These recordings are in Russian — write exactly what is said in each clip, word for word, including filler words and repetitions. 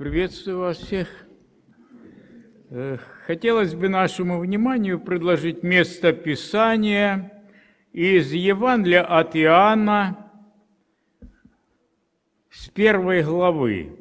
Приветствую вас всех. Хотелось бы нашему вниманию предложить место Писания из Евангелия от Иоанна с первой главы.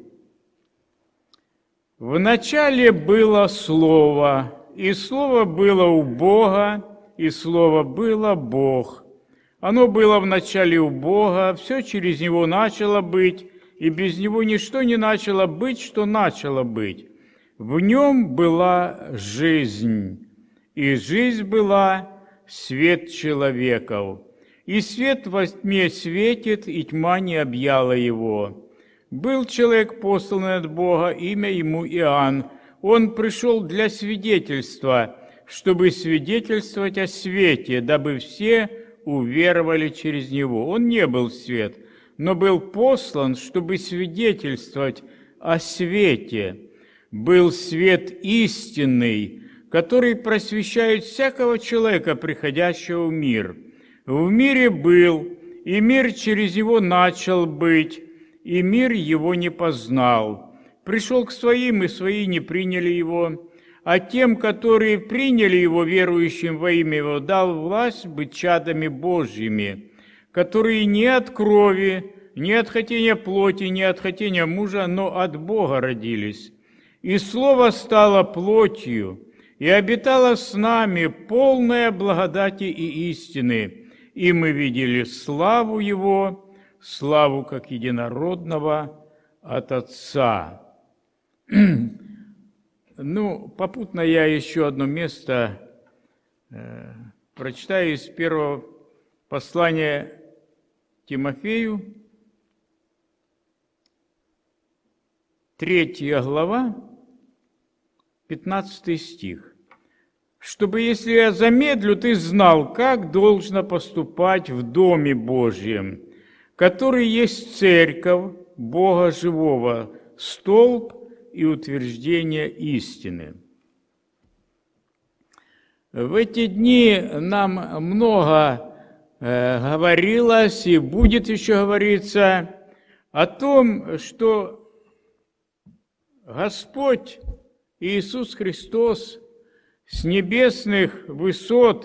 «В начале было Слово, и Слово было у Бога, и Слово было Бог. Оно было в начале у Бога, все через Него начало быть, и без Него ничто не начало быть, что начало быть. В Нем была жизнь, и жизнь была свет человеков. И свет во тьме светит, и тьма не объяла его. Был человек, посланный от Бога, имя ему Иоанн. Он пришел для свидетельства, чтобы свидетельствовать о свете, дабы все уверовали через него. Он не был свет, но был послан, чтобы свидетельствовать о свете. Был свет истинный, который просвещает всякого человека, приходящего в мир. В мире был, и мир через него начал быть, и мир его не познал. Пришел к своим, и свои не приняли его. А тем, которые приняли его, верующим во имя его, дал власть быть чадами Божьими, которые не от крови, не от хотения плоти, не от хотения мужа, но от Бога родились. И Слово стало плотью, и обитало с нами, полное благодати и истины, и мы видели славу Его, славу как единородного от Отца». Ну, попутно я еще одно место э, прочитаю из первого послания Тимофею, третья глава, пятнадцатый стих. «Чтобы, если я замедлю, ты знал, как должно поступать в Доме Божьем, который есть церковь Бога живого, столб и утверждение истины». В эти дни нам много э, говорилось и будет еще говориться о том, что Господь Иисус Христос с небесных высот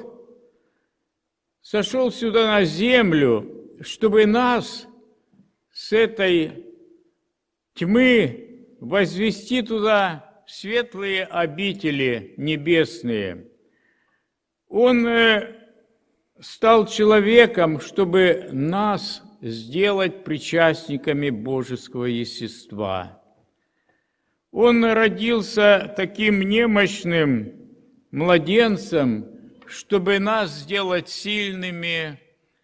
сошел сюда на землю, чтобы нас с этой тьмы возвести туда светлые обители небесные. Он стал человеком, чтобы нас сделать причастниками божеского естества. Он родился таким немощным младенцем, чтобы нас сделать сильными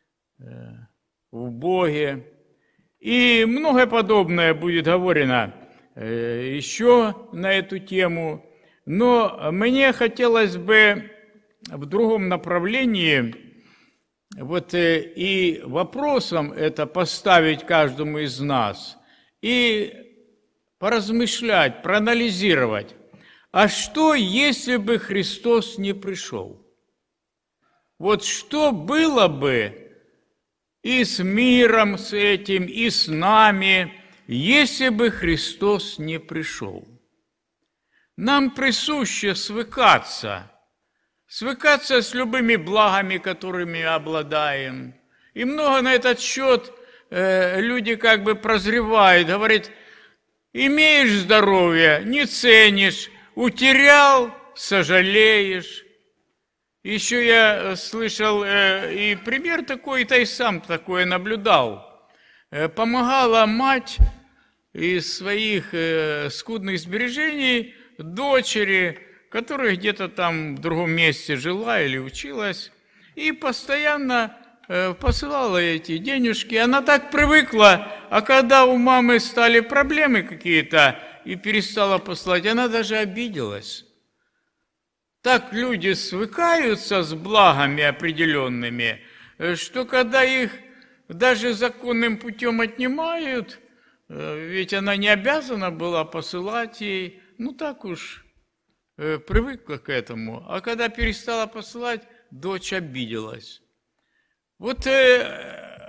в Боге. И многое подобное будет говорено еще на эту тему, но мне хотелось бы в другом направлении вот и вопросом это поставить каждому из нас и поразмышлять, проанализировать, а что, если бы Христос не пришел? Вот что было бы и с миром с этим, и с нами, если бы Христос не пришел? Нам присуще свыкаться, свыкаться с любыми благами, которыми обладаем. И много на этот счет э, люди как бы прозревают, говорят: имеешь здоровье, не ценишь, утерял, сожалеешь. Еще я слышал э, и пример такой, и сам такое наблюдал. Э, помогала мать из своих э, скудных сбережений дочери, которая где-то там в другом месте жила или училась, и постоянно э, посылала эти денежки. Она так привыкла, а когда у мамы стали проблемы какие-то и перестала посылать, она даже обиделась. Так люди свыкаются с благами определенными, что когда их даже законным путем отнимают, ведь она не обязана была посылать ей, ну так уж привыкла к этому. А когда перестала посылать, дочь обиделась. Вот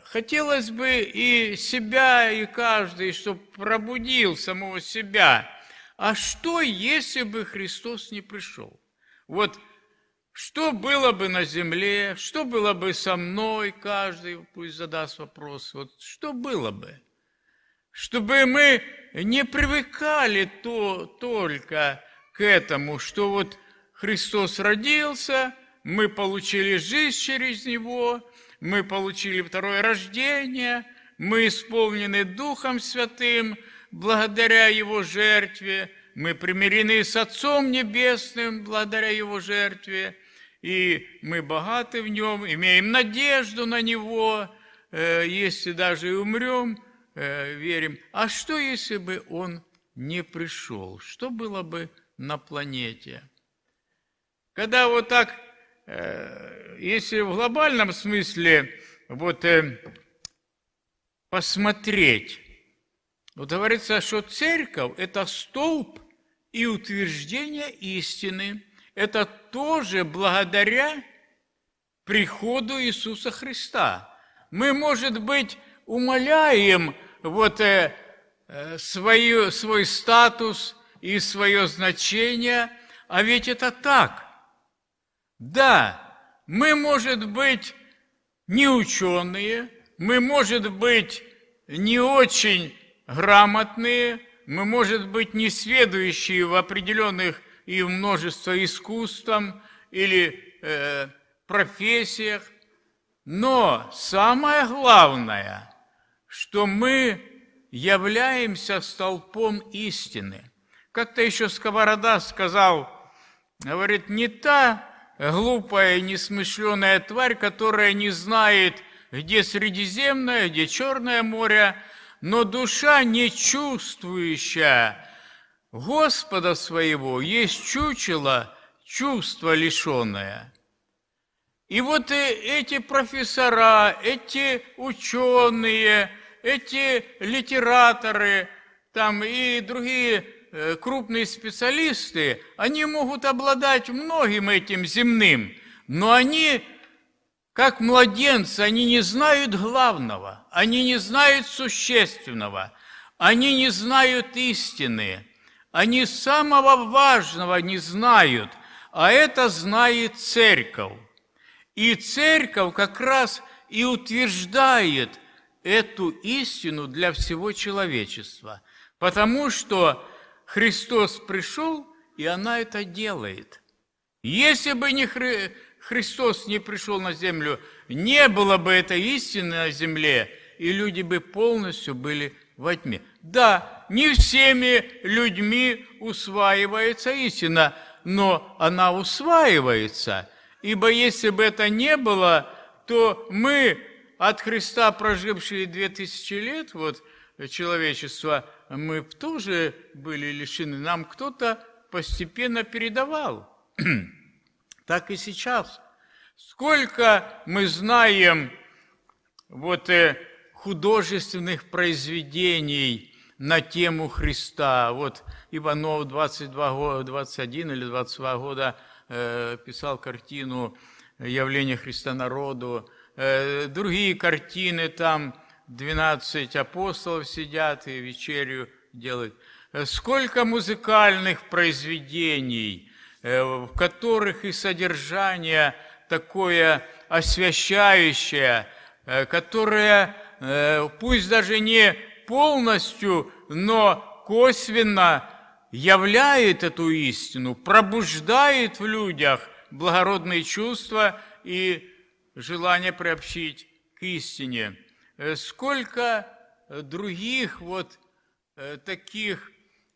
хотелось бы и себя, и каждый, чтобы пробудил самого себя. А что, если бы Христос не пришел? Вот что было бы на земле, что было бы со мной, каждый пусть задаст вопрос. Вот что было бы? Чтобы мы не привыкали то, только к этому, что вот Христос родился, мы получили жизнь через Него, мы получили второе рождение, мы исполнены Духом Святым благодаря Его жертве, мы примирены с Отцом Небесным благодаря Его жертве, и мы богаты в Нем, имеем надежду на Него, если даже и умрем, верим. А что, если бы Он не пришел? Что было бы на планете? Когда вот так, если в глобальном смысле вот посмотреть, вот говорится, что церковь – это столб и утверждение истины. Это тоже благодаря приходу Иисуса Христа. Мы, может быть, умаляем вот э, свою, свой статус и свое значение, а ведь это так. Да, мы, может быть, не ученые, мы, может быть, не очень грамотные, мы, может быть, не сведущие в определенных и в множество искусствах или э, профессиях, но самое главное, что мы являемся столпом истины. Как-то еще Сковорода сказал, говорит, не та глупая, несмышленая тварь, которая не знает, где Средиземное, где Черное море, но душа, не чувствующая Господа своего, есть чучело, чувство лишенное. И вот эти профессора, эти ученые, эти литераторы там, и другие крупные специалисты, они могут обладать многим этим земным, но они, как младенцы, они не знают главного, они не знают существенного, они не знают истины, они самого важного не знают, а это знает церковь. И церковь как раз и утверждает эту истину для всего человечества, потому что Христос пришел, и она это делает. Если бы не Хри... Христос не пришел на землю, не было бы этой истины на земле, и люди бы полностью были во тьме. Да, не всеми людьми усваивается истина, но она усваивается. Ибо если бы это не было, то мы, от Христа прожившие две тысячи лет, вот, человечество, мы бы тоже были лишены. Нам кто-то постепенно передавал. Так и сейчас. Сколько мы знаем вот, художественных произведений на тему Христа. Вот Иванов двадцать два года, двадцать один или двадцать два года э, писал картину «Явление Христа народу». Э, другие картины, там двенадцать апостолов сидят и вечерю делают. Сколько музыкальных произведений, э, в которых и содержание такое освящающее, э, которое, э, пусть даже не полностью, но косвенно являет эту истину, пробуждает в людях благородные чувства и желание приобщить к истине. Сколько других вот таких,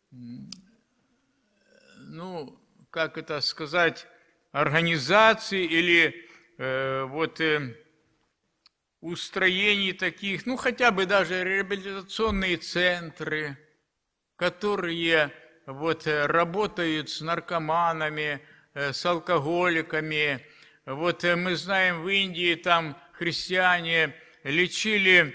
ну, как это сказать, организаций или э, вот э, устроений таких, ну, хотя бы даже реабилитационные центры, которые вот работают с наркоманами, с алкоголиками. Вот мы знаем, в Индии там христиане лечили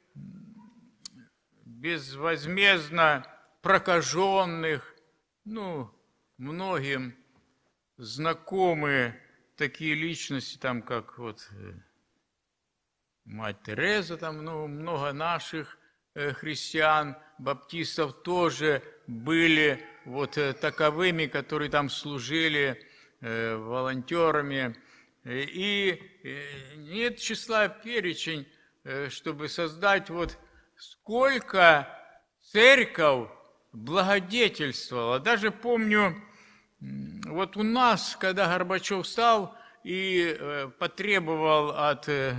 безвозмездно прокаженных, ну, многим знакомы такие личности, там, как вот мать Тереза, там ну, много наших э, христиан, баптистов тоже были вот э, таковыми, которые там служили э, волонтерами. И э, нет числа перечень, э, чтобы создать вот сколько церковь благодетельствовала. Даже помню, вот у нас, когда Горбачев стал и э, потребовал от э,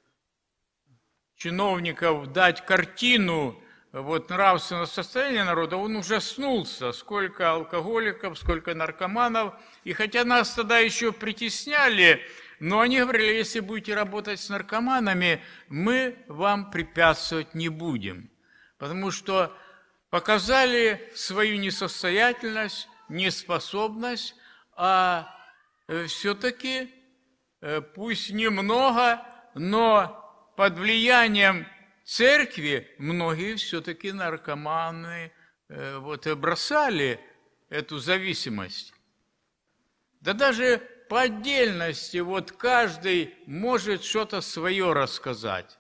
чиновников дать картину вот, нравственного состояния народа, он ужаснулся, сколько алкоголиков, сколько наркоманов. И хотя нас тогда еще притесняли, но они говорили, если будете работать с наркоманами, мы вам препятствовать не будем. Потому что показали свою несостоятельность, неспособность, а все-таки, пусть немного, но под влиянием церкви многие все-таки наркоманы вот, бросали эту зависимость. Да даже по отдельности вот каждый может что-то свое рассказать.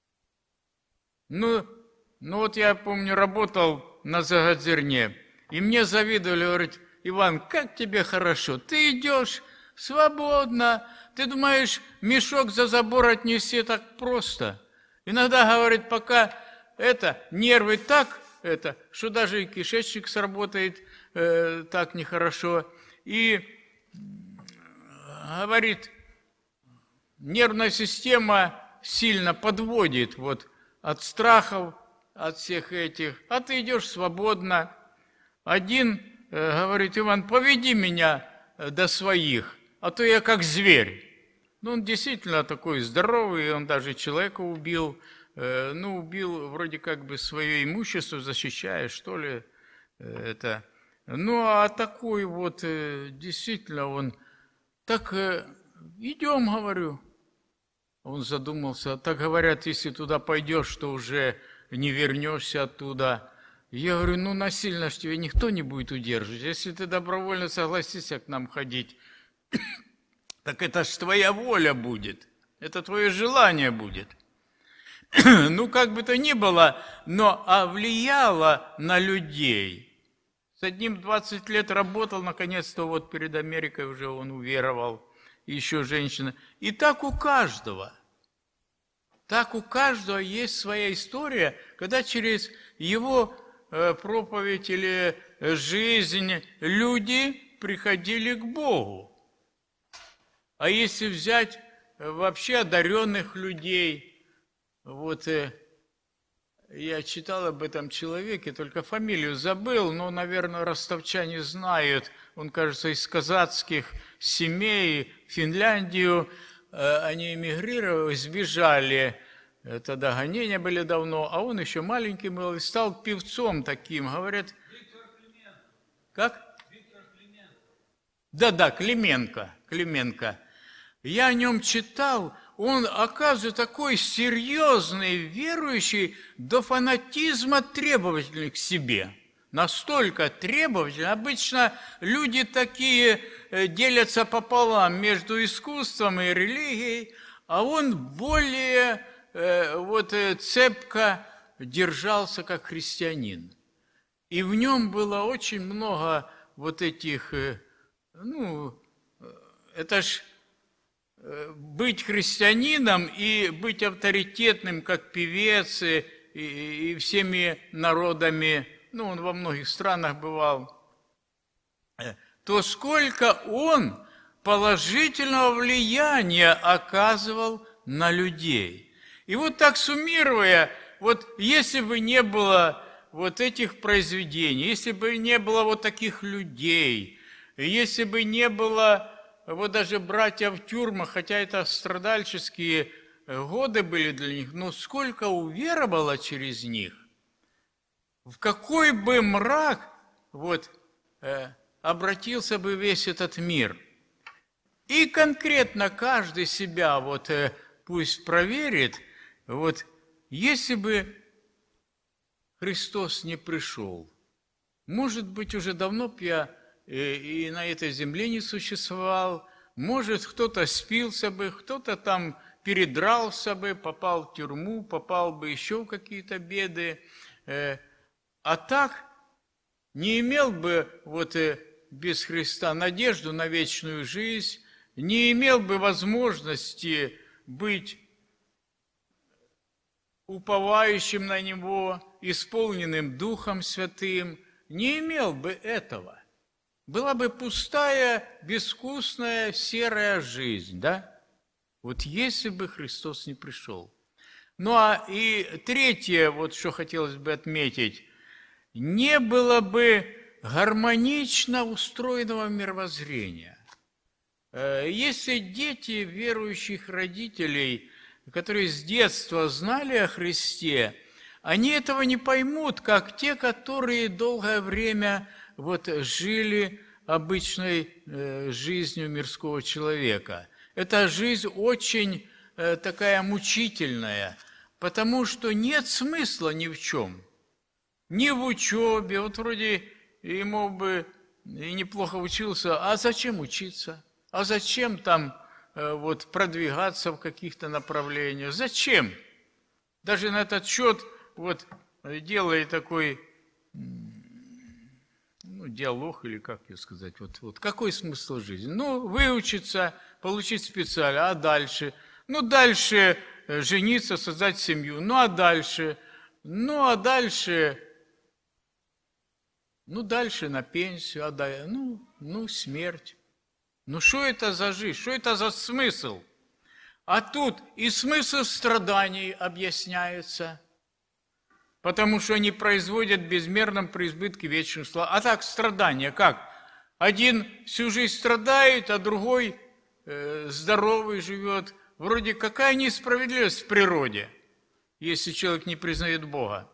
Ну, ну вот я помню, работал на Загадзерне, и мне завидовали, говорят, Иван, как тебе хорошо, ты идешь свободно, ты думаешь, мешок за забор отнести так просто? Иногда, говорит, пока это, нервы так, это, что даже и кишечник сработает э, так нехорошо. И, говорит, нервная система сильно подводит вот, от страхов, от всех этих. А ты идешь свободно. Один э, говорит, Иван, поведи меня до своих, а то я как зверь. Ну, он действительно такой здоровый, он даже человека убил, э, ну, убил вроде как бы свое имущество, защищая, что ли, э, это. Ну, а такой вот, э, действительно, он, так, э, идем, говорю. Он задумался, так говорят, если туда пойдешь, то уже не вернешься оттуда. Я говорю, ну, насильно ж тебя никто не будет удерживать. Если ты добровольно согласишься к нам ходить, так это ж твоя воля будет, это твое желание будет. Ну, как бы то ни было, но а влияло на людей. С одним двадцать лет работал, наконец-то вот перед Америкой уже он уверовал, еще женщина. И так у каждого. Так у каждого есть своя история, когда через его проповедь или жизнь люди приходили к Богу. А если взять вообще одаренных людей, вот я читал об этом человеке, только фамилию забыл, но, наверное, ростовчане знают, он, кажется, из казацких семей в Финляндию, они эмигрировали, сбежали, тогда гонения были давно, а он еще маленький был и стал певцом таким, говорят. Виктор Клименко. Как? Виктор Клименко. Да-да, Клименко, Клименко. Я о нем читал, он, оказывается, такой серьезный, верующий, до фанатизма требовательный к себе. Настолько требовательный. Обычно люди такие делятся пополам между искусством и религией, а он более вот, цепко держался как христианин. И в нем было очень много вот этих, ну, это ж быть христианином и быть авторитетным, как певец, и, и всеми народами, ну, он во многих странах бывал, то сколько он положительного влияния оказывал на людей. И вот так суммируя, вот если бы не было вот этих произведений, если бы не было вот таких людей, если бы не было вот даже братья в тюрьмах, хотя это страдальческие годы были для них, но сколько уверовало через них, в какой бы мрак вот, э, обратился бы весь этот мир. И конкретно каждый себя вот, э, пусть проверит, вот, если бы Христос не пришел, может быть, уже давно б я и, и на этой земле не существовал, может, кто-то спился бы, кто-то там передрался бы, попал в тюрьму, попал бы еще в какие-то беды. А так не имел бы вот без Христа надежду на вечную жизнь, не имел бы возможности быть уповающим на Него, исполненным Духом Святым, не имел бы этого. Была бы пустая, безвкусная, серая жизнь, да? Вот если бы Христос не пришел. Ну а и третье, вот что хотелось бы отметить, не было бы гармонично устроенного мировоззрения. Если дети верующих родителей, которые с детства знали о Христе, они этого не поймут, как те, которые долгое время вот жили обычной жизнью мирского человека. Эта жизнь очень такая мучительная, потому что нет смысла ни в чем. Ни в учебе, вот вроде и мог бы и неплохо учился, а зачем учиться? А зачем там вот продвигаться в каких-то направлениях? Зачем? Даже на этот счет вот делая такой ну, диалог, или как ее сказать, вот, вот какой смысл жизни? Ну, выучиться, получить специальность, а дальше? Ну, дальше жениться, создать семью, ну, а дальше? Ну, а дальше... Ну, дальше на пенсию, а дальше, ну, ну, смерть. Ну, что это за жизнь? Что это за смысл? А тут и смысл страданий объясняется, потому что они производят в безмерном преизбытке вечных слав. А так, страдания как? Один всю жизнь страдает, а другой э, здоровый живет. Вроде какая несправедливость в природе, если человек не признает Бога.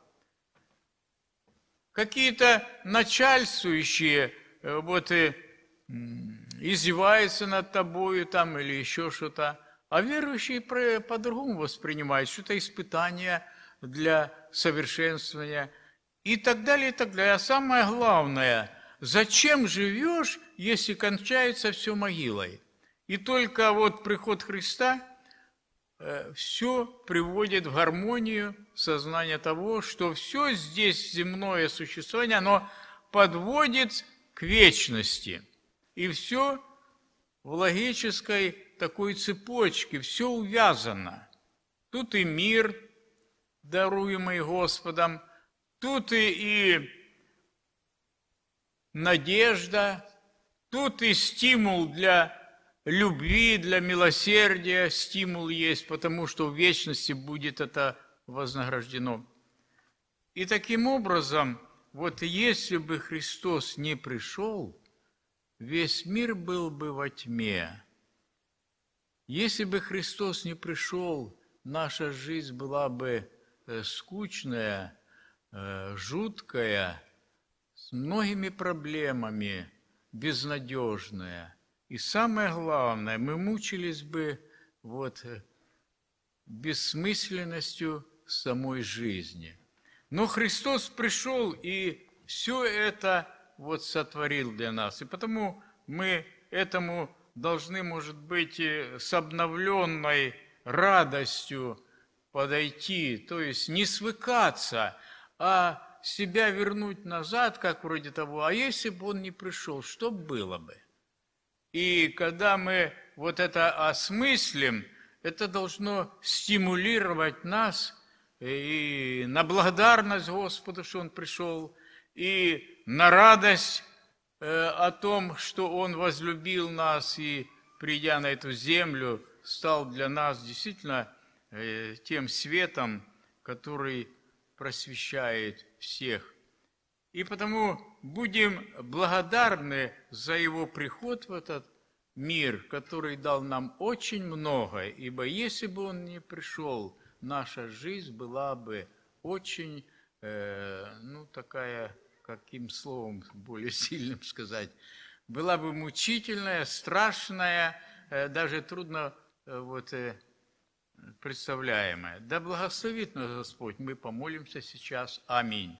Какие-то начальствующие э, вот и издеваются над тобою там или еще что-то, а верующие по-другому воспринимают, что-то испытание для совершенствования и так далее, и так далее. А самое главное, зачем живешь, если кончается все могилой? И только вот приход Христа э, все приводит в гармонию сознания того, что все здесь земное существование, оно подводит к вечности. И все в логической такой цепочке, все увязано. Тут и мир, даруемый Господом, тут и, и надежда, тут и стимул для любви, для милосердия, стимул есть, потому что в вечности будет это вознаграждено. И таким образом, вот если бы Христос не пришел, весь мир был бы во тьме. Если бы Христос не пришел, наша жизнь была бы скучная, жуткая, с многими проблемами, безнадежная. И самое главное, мы мучились бы вот бессмысленностью самой жизни. Но Христос пришел и все это вот сотворил для нас. И потому мы этому должны, может быть, с обновленной радостью подойти, то есть не свыкаться, а себя вернуть назад, как вроде того, а если бы он не пришел, что было бы? И когда мы вот это осмыслим, это должно стимулировать нас и на благодарность Господу, что Он пришел, и на радость о том, что Он возлюбил нас и, придя на эту землю, стал для нас действительно тем светом, который просвещает всех. И потому будем благодарны за Его приход в этот мир, который дал нам очень многое, ибо если бы Он не пришел, наша жизнь была бы очень, э, ну, такая, каким словом более сильным сказать, была бы мучительная, страшная, э, даже трудно э, вот, э, представляемая. Да благословит нас Господь, мы помолимся сейчас. Аминь.